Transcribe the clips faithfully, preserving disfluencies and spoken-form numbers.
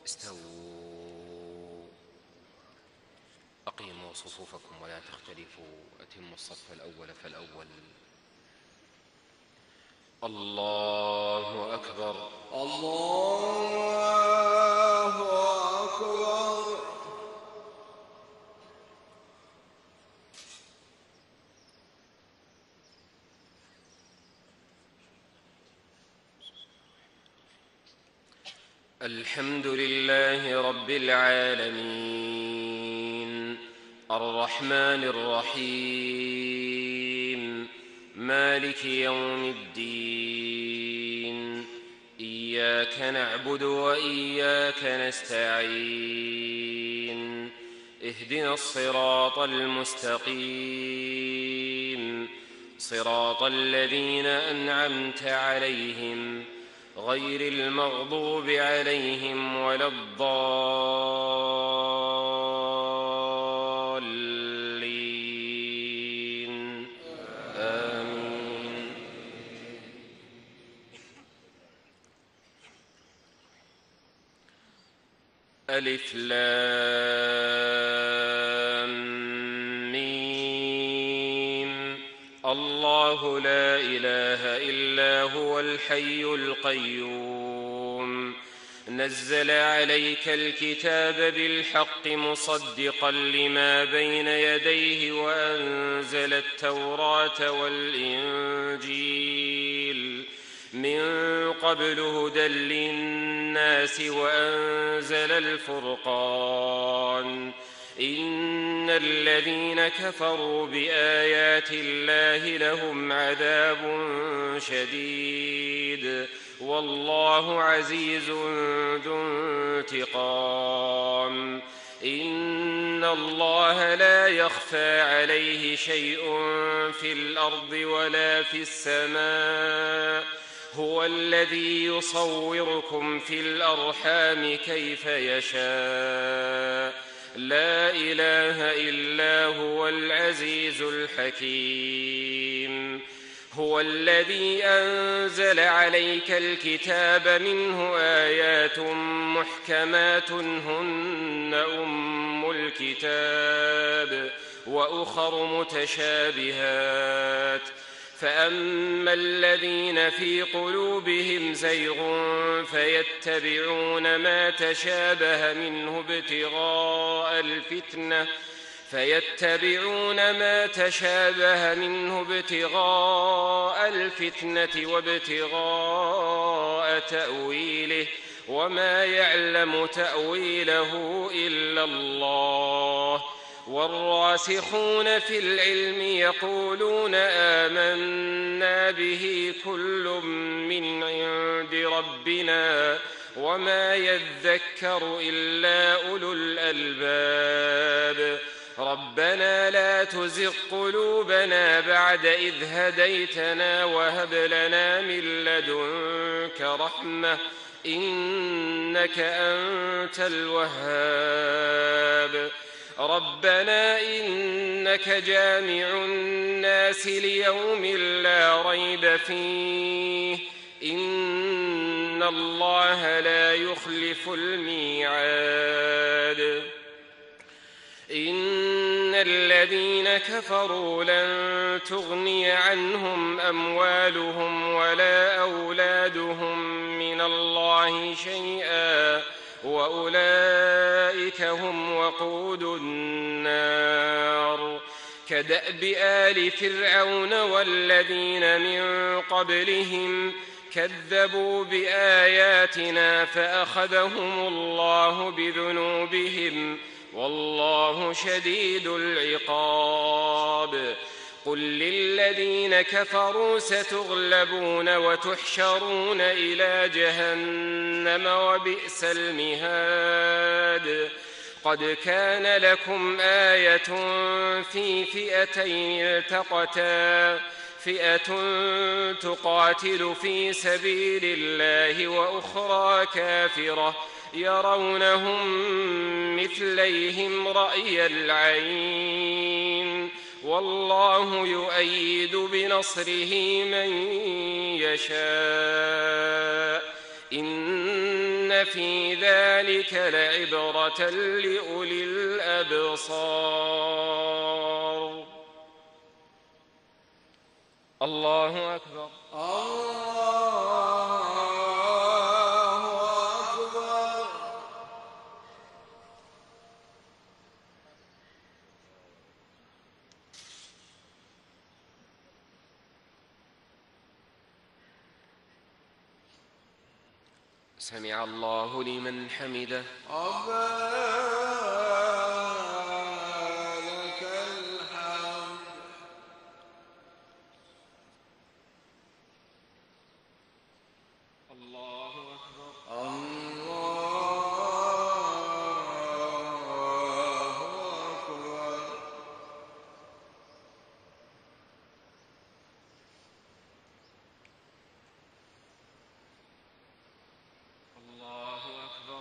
استووا. أقيموا صفوفكم ولا تختلفوا. أتموا الصف الأول فالأول. الله أكبر. الله أكبر. الحمد لله رب العالمين الرحمن الرحيم مالك يوم الدين. إياك نعبد وإياك نستعين. اهدنا الصراط المستقيم صراط الذين أنعمت عليهم غير المغضوب عليهم ولا الضالين. آمين. ألف لام ميم. الله لا إله إلا هو الحي القيوم نزل عليك الكتاب بالحق مصدقا لما بين يديه وأنزل التوراة والإنجيل من قبل هدى للناس وأنزل الفرقان. إن الذين كفروا بآيات الله لهم عذاب شديد والله عزيز ذو انتقام. إن الله لا يخفى عليه شيء في الأرض ولا في السماء. هو الذي يصوركم في الأرحام كيف يشاء. لا إله إلا هو العزيز الحكيم. هو الذي أنزل عليك الكتاب منه آيات محكمات هن أم الكتاب وأخر متشابهات. فأما الذين في قلوبهم زيغ فيتبعون ما تشابه منه ابتغاء الفتنة فيتبعون ما تشابه منه ابتغاء الفتنة وابتغاء تأويله وما يعلم تأويله إلا الله. والراسخون في العلم يقولون آمنا به كل من عند ربنا وما يذكر إلا أولو الألباب. ربنا لا تزغ قلوبنا بعد إذ هديتنا وهب لنا من لدنك رحمة إنك أنت الوهاب. ربنا إنك جامع الناس ليوم لا ريب فيه إن الله لا يخلف الميعاد. إن الذين كفروا لن تغني عنهم أموالهم ولا أولادهم من الله شيئا وأولئك هم وقود النار. كدأب آل فرعون والذين من قبلهم كذبوا بآياتنا فأخذهم الله بذنوبهم والله شديد العقاب. قل للذين كفروا ستغلبون وتحشرون إلى جهنم وبئس المهاد. قد كان لكم آية في فئتين التقتا فئة تقاتل في سبيل الله وأخرى كافرة يرونهم مثليهم رأي العين والله يؤيد بنصره من يشاء. إن إن في ذلك لعبرة لأولي الأبصار. الله أكبر. الله أكبر. سمع الله لمن حمده. ربنا لك الحمد. الله أكبر. الله أكبر. الله أكبر.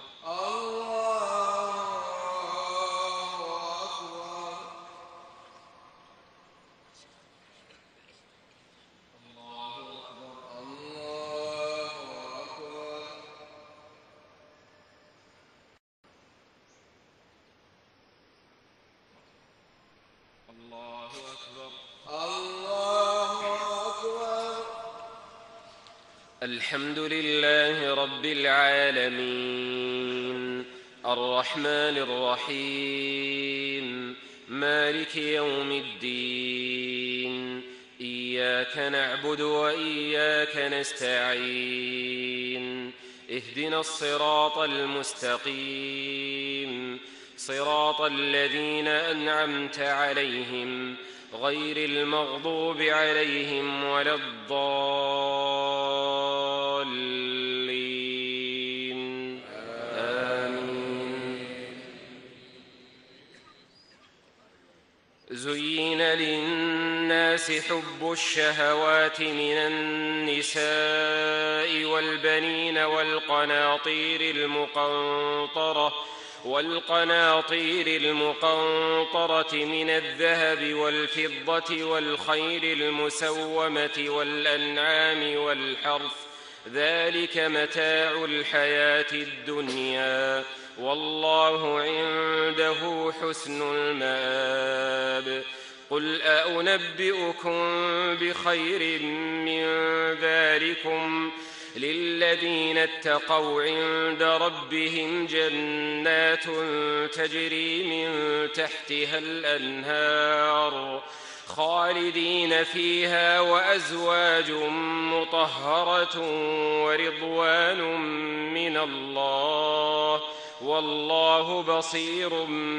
الله أكبر. الله أكبر. الحمد لله رب العالمين الرحمن الرحيم مالك يوم الدين. إياك نعبد وإياك نستعين. اهدنا الصراط المستقيم صراط الذين أنعمت عليهم غير المغضوب عليهم ولا الضالين. آمين. زين للناس حب الشهوات من النساء والبنين والقناطير المقنطرة والقناطير المقنطرة من الذهب والفضة والخيل المسومة والأنعام والحرث ذلك متاع الحياة الدنيا والله عنده حسن المآب. قل أأنبئكم بخير من ذلكم للذين اتقوا عند ربهم جنات تجري من تحتها الأنهار خالدين فيها وأزواج مطهرة ورضوان من الله والله بصير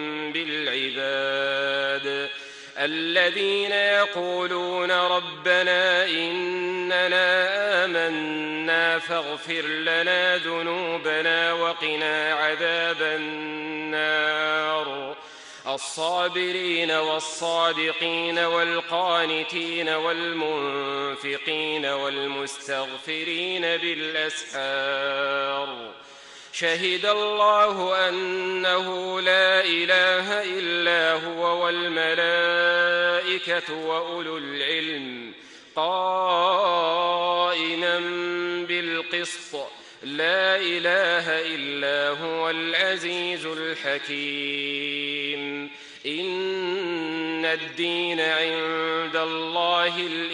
بالعباد. الذين يقولون ربنا إننا آمنا فاغفر لنا ذنوبنا وقنا عذاب النار. الصابرين والصادقين والقانتين والمنفقين والمستغفرين بالأسحار. شهد الله أنه لا إله إلا هو والملائكة وأولو العلم قائما بالقسط لا إله إلا هو العزيز الحكيم. إن الدين عند الله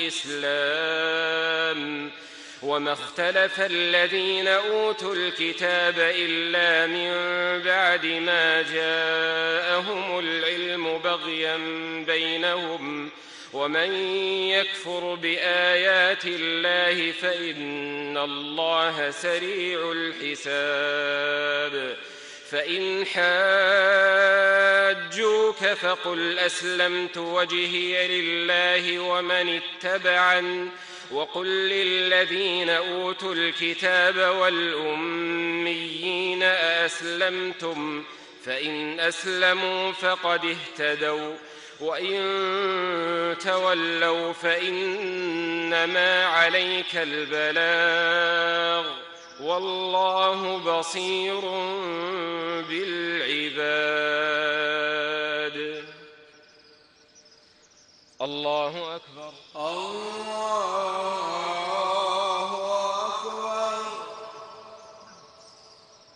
الإسلام وما اختلف الذين أوتوا الكتاب إلا من بعد ما جاءهم العلم بغيا بينهم ومن يكفر بآيات الله فإن الله سريع الحساب. فإن حاجوك فقل أسلمت وجهي لله ومن اتبعن وقل للذين أوتوا الكتاب والأميين أأسلمتم فإن أسلموا فقد اهتدوا وإن تولوا فإنما عليك البلاغ والله بصير بالعباد. الله أكبر. الله أكبر.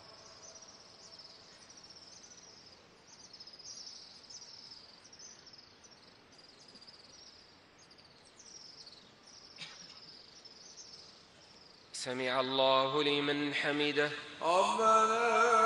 سمع الله لمن حمده. ربنا